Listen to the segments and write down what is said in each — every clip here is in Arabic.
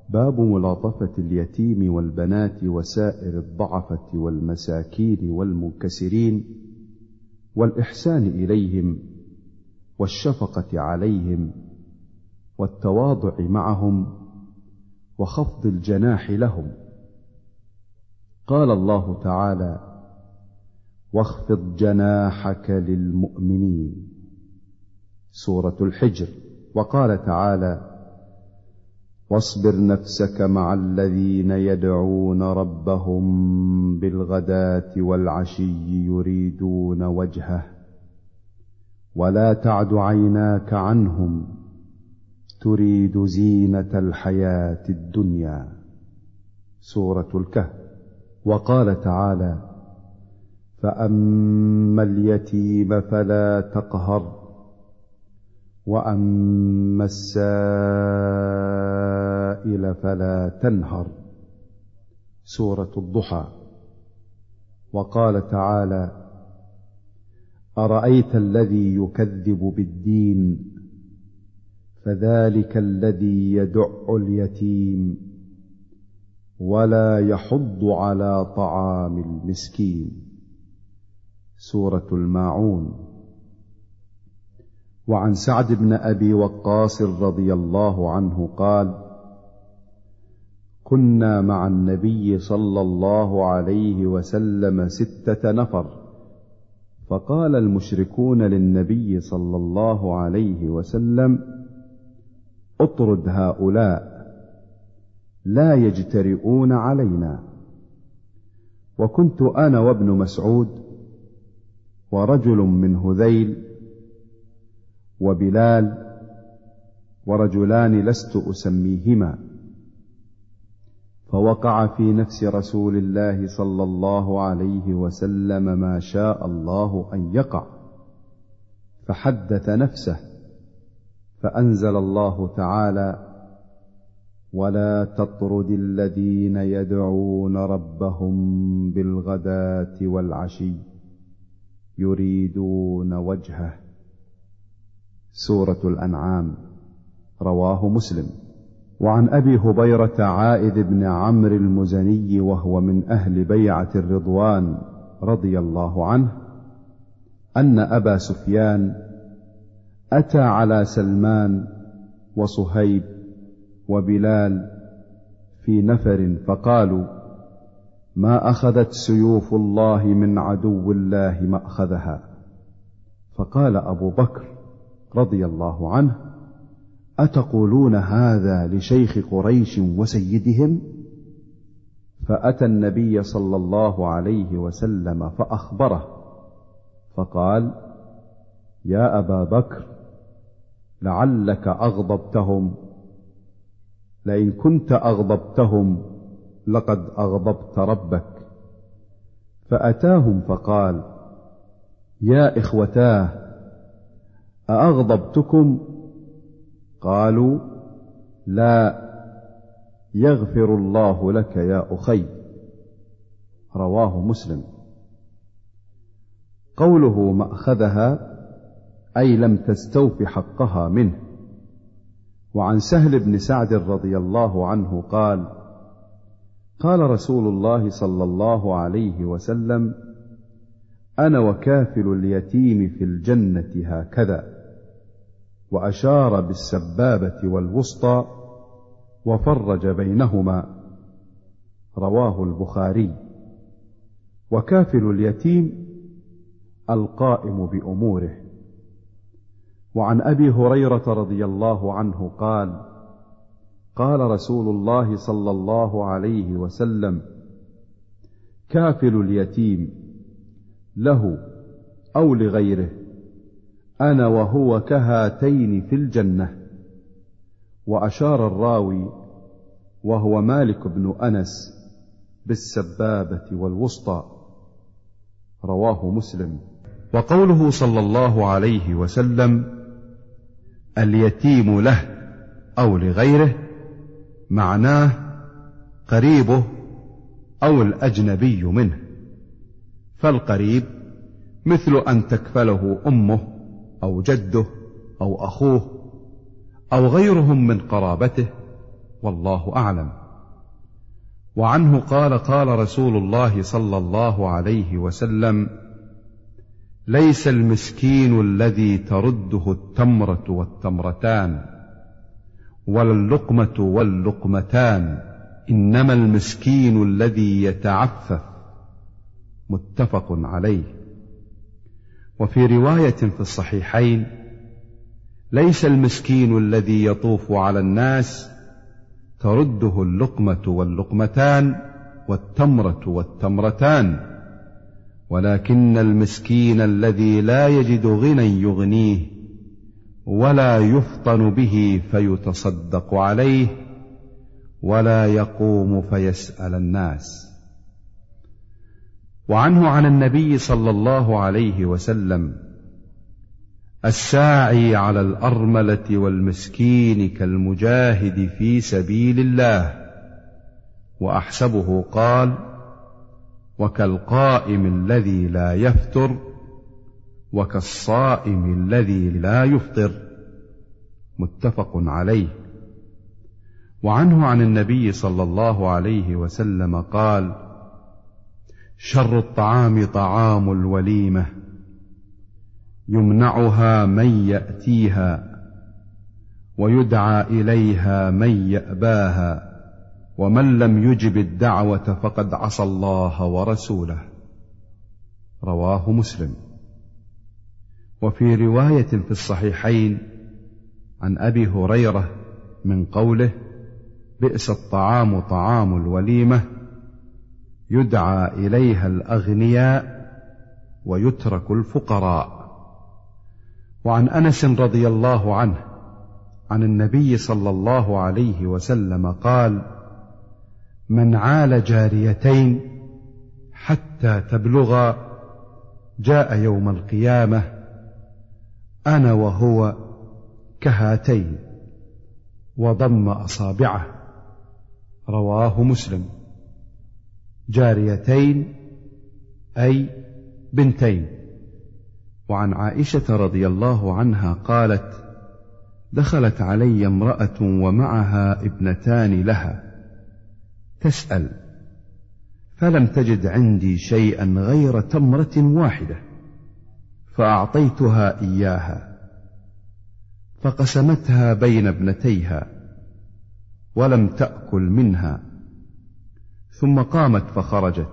باب ملاطفة اليتيم والبنات وسائر الضعفة والمساكين والمنكسرين، والإحسان إليهم والشفقة عليهم والتواضع معهم وخفض الجناح لهم. قال الله تعالى: واخفض جناحك للمؤمنين، سورة الحجر. وقال تعالى: واصبر نفسك مع الذين يدعون ربهم بالغداة والعشي يريدون وجهه ولا تعد عيناك عنهم تريد زينة الحياة الدنيا، سورة الكهف. وقال تعالى: فأما اليتيم فلا تقهر وأما السائل فلا تنهر، سورة الضحى. وقال تعالى: أرأيت الذي يكذب بالدين فذلك الذي يدع اليتيم ولا يحض على طعام المسكين، سورة الماعون. وعن سعد بن أبي وقاص رضي الله عنه قال: كنا مع النبي صلى الله عليه وسلم 6 نفر، فقال المشركون للنبي صلى الله عليه وسلم: اطرد هؤلاء لا يجترئون علينا. وكنت أنا وابن مسعود ورجل من هذيل وبلال ورجلان لست أسميهما، فوقع في نفس رسول الله صلى الله عليه وسلم ما شاء الله أن يقع، فحدث نفسه، فأنزل الله تعالى: ولا تطرد الذين يدعون ربهم بالغداة والعشي يريدون وجهه، سورة الأنعام. رواه مسلم. وعن أبي هبيرة عائذ بن عمرو المزني وهو من أهل بيعة الرضوان رضي الله عنه أن أبا سفيان أتى على سلمان وصهيب وبلال في نفر فقالوا: ما أخذت سيوف الله من عدو الله مأخذها. فقال أبو بكر رضي الله عنه: أتقولون هذا لشيخ قريش وسيدهم؟ فأتى النبي صلى الله عليه وسلم فأخبره، فقال: يا أبا بكر، لعلك أغضبتهم، لئن كنت أغضبتهم لقد أغضبت ربك. فأتاهم فقال: يا إخوتاه، أأغضبتكم؟ قالوا: لا، يغفر الله لك يا أخي. رواه مسلم. قوله مأخذها أي لم تستوف حقها منه. وعن سهل بن سعد رضي الله عنه قال: قال رسول الله صلى الله عليه وسلم: أنا وكافل اليتيم في الجنة هكذا، وأشار بالسبابة والوسطى وفرج بينهما. رواه البخاري. وكافل اليتيم القائم بأموره. وعن أبي هريرة رضي الله عنه قال: قال رسول الله صلى الله عليه وسلم: كافل اليتيم له أو لغيره أنا وهو كهاتين في الجنة. وأشار الراوي وهو مالك بن أنس بالسبابة والوسطى. رواه مسلم. وقوله صلى الله عليه وسلم: اليتيم له أو لغيره، معناه قريبه أو الأجنبي منه. فالقريب مثل أن تكفله أمه أو جده أو أخوه أو غيرهم من قرابته، والله أعلم. وعنه قال: قال رسول الله صلى الله عليه وسلم: ليس المسكين الذي ترده التمرة والتمرتان ولا اللقمة واللقمتان، إنما المسكين الذي يتعفف. متفق عليه. وفي رواية في الصحيحين: ليس المسكين الذي يطوف على الناس ترده اللقمة واللقمتان والتمرة والتمرتان، ولكن المسكين الذي لا يجد غنى يغنيه ولا يفطن به فيتصدق عليه ولا يقوم فيسأل الناس. وعنه عن النبي صلى الله عليه وسلم: الساعي على الأرملة والمسكين كالمجاهد في سبيل الله. وأحسبه قال: وكالقائم الذي لا يفتر وكالصائم الذي لا يفطر. متفق عليه. وعنه عن النبي صلى الله عليه وسلم قال: شر الطعام طعام الوليمة، يمنعها من يأتيها ويدعى إليها من يأباها، ومن لم يجب الدعوة فقد عصى الله ورسوله. رواه مسلم. وفي رواية في الصحيحين عن أبي هريرة من قوله: بئس الطعام طعام الوليمة، يدعى إليها الأغنياء ويترك الفقراء. وعن أنس رضي الله عنه عن النبي صلى الله عليه وسلم قال: من عال جاريتين حتى تبلغا جاء يوم القيامة أنا وهو كهاتين، وضم أصابعه. رواه مسلم. جاريتين أي بنتين. وعن عائشة رضي الله عنها قالت: دخلت علي امرأة ومعها ابنتان لها تسأل، فلم تجد عندي شيئا غير تمرة واحدة، فأعطيتها إياها فقسمتها بين ابنتيها ولم تأكل منها، ثم قامت فخرجت.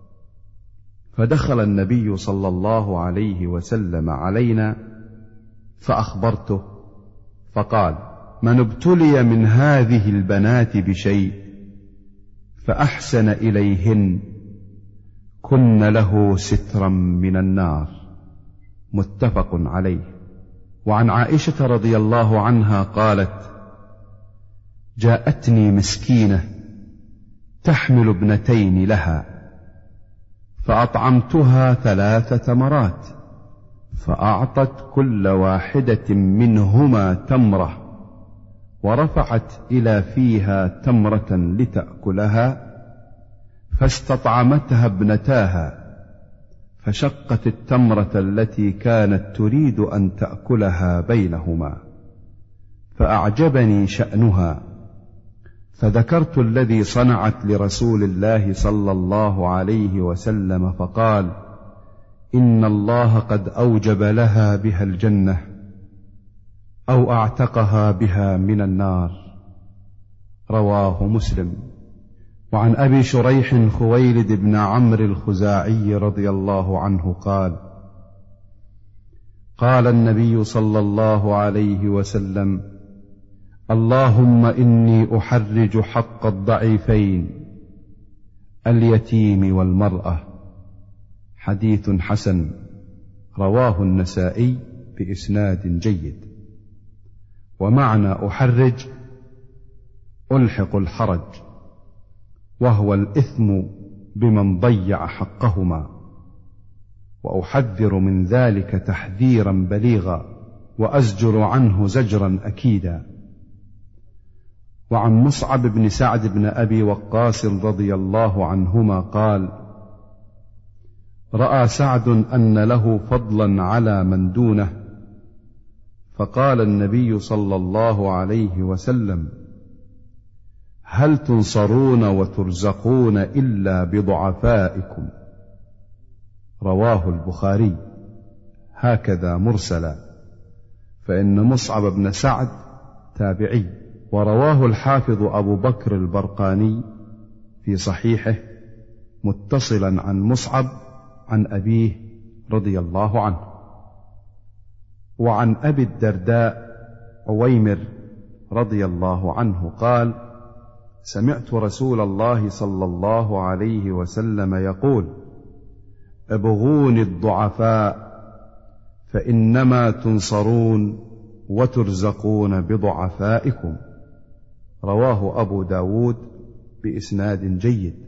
فدخل النبي صلى الله عليه وسلم علينا فأخبرته، فقال: من ابتلي من هذه البنات بشيء فأحسن إليهن كن له سترا من النار. متفق عليه. وعن عائشة رضي الله عنها قالت: جاءتني مسكينة تحمل ابنتين لها، فأطعمتها 3 تمرات، فأعطت كل واحدة منهما تمرة، ورفعت إلى فيها تمرة لتأكلها، فاستطعمتها ابنتاها، فشقت التمرة التي كانت تريد أن تأكلها بينهما، فأعجبني شأنها، فذكرت الذي صنعت لرسول الله صلى الله عليه وسلم، فقال: إن الله قد أوجب لها بها الجنة أو أعتقها بها من النار. رواه مسلم. وعن أبي شريح خويلد بن عمرو الخزاعي رضي الله عنه قال: قال النبي صلى الله عليه وسلم: اللهم إني أحرج حق الضعيفين اليتيم والمرأة. حديث حسن. رواه النسائي بإسناد جيد. ومعنى أحرج ألحق الحرج، وهو الإثم بمن ضيع حقهما، وأحذر من ذلك تحذيرا بليغا، وأزجر عنه زجرا أكيدا. وعن مصعب بن سعد بن أبي وقاص رضي الله عنهما قال: رأى سعد أن له فضلا على من دونه، فقال النبي صلى الله عليه وسلم: هل تنصرون وترزقون إلا بضعفائكم. رواه البخاري هكذا مرسلا، فإن مصعب بن سعد تابعي. ورواه الحافظ أبو بكر البرقاني في صحيحه متصلا عن مصعب عن أبيه رضي الله عنه. وعن أبي الدرداء عويمر رضي الله عنه قال: سمعت رسول الله صلى الله عليه وسلم يقول: ابغوني الضعفاء فإنما تنصرون وترزقون بضعفائكم. رواه أبو داود بإسناد جيد.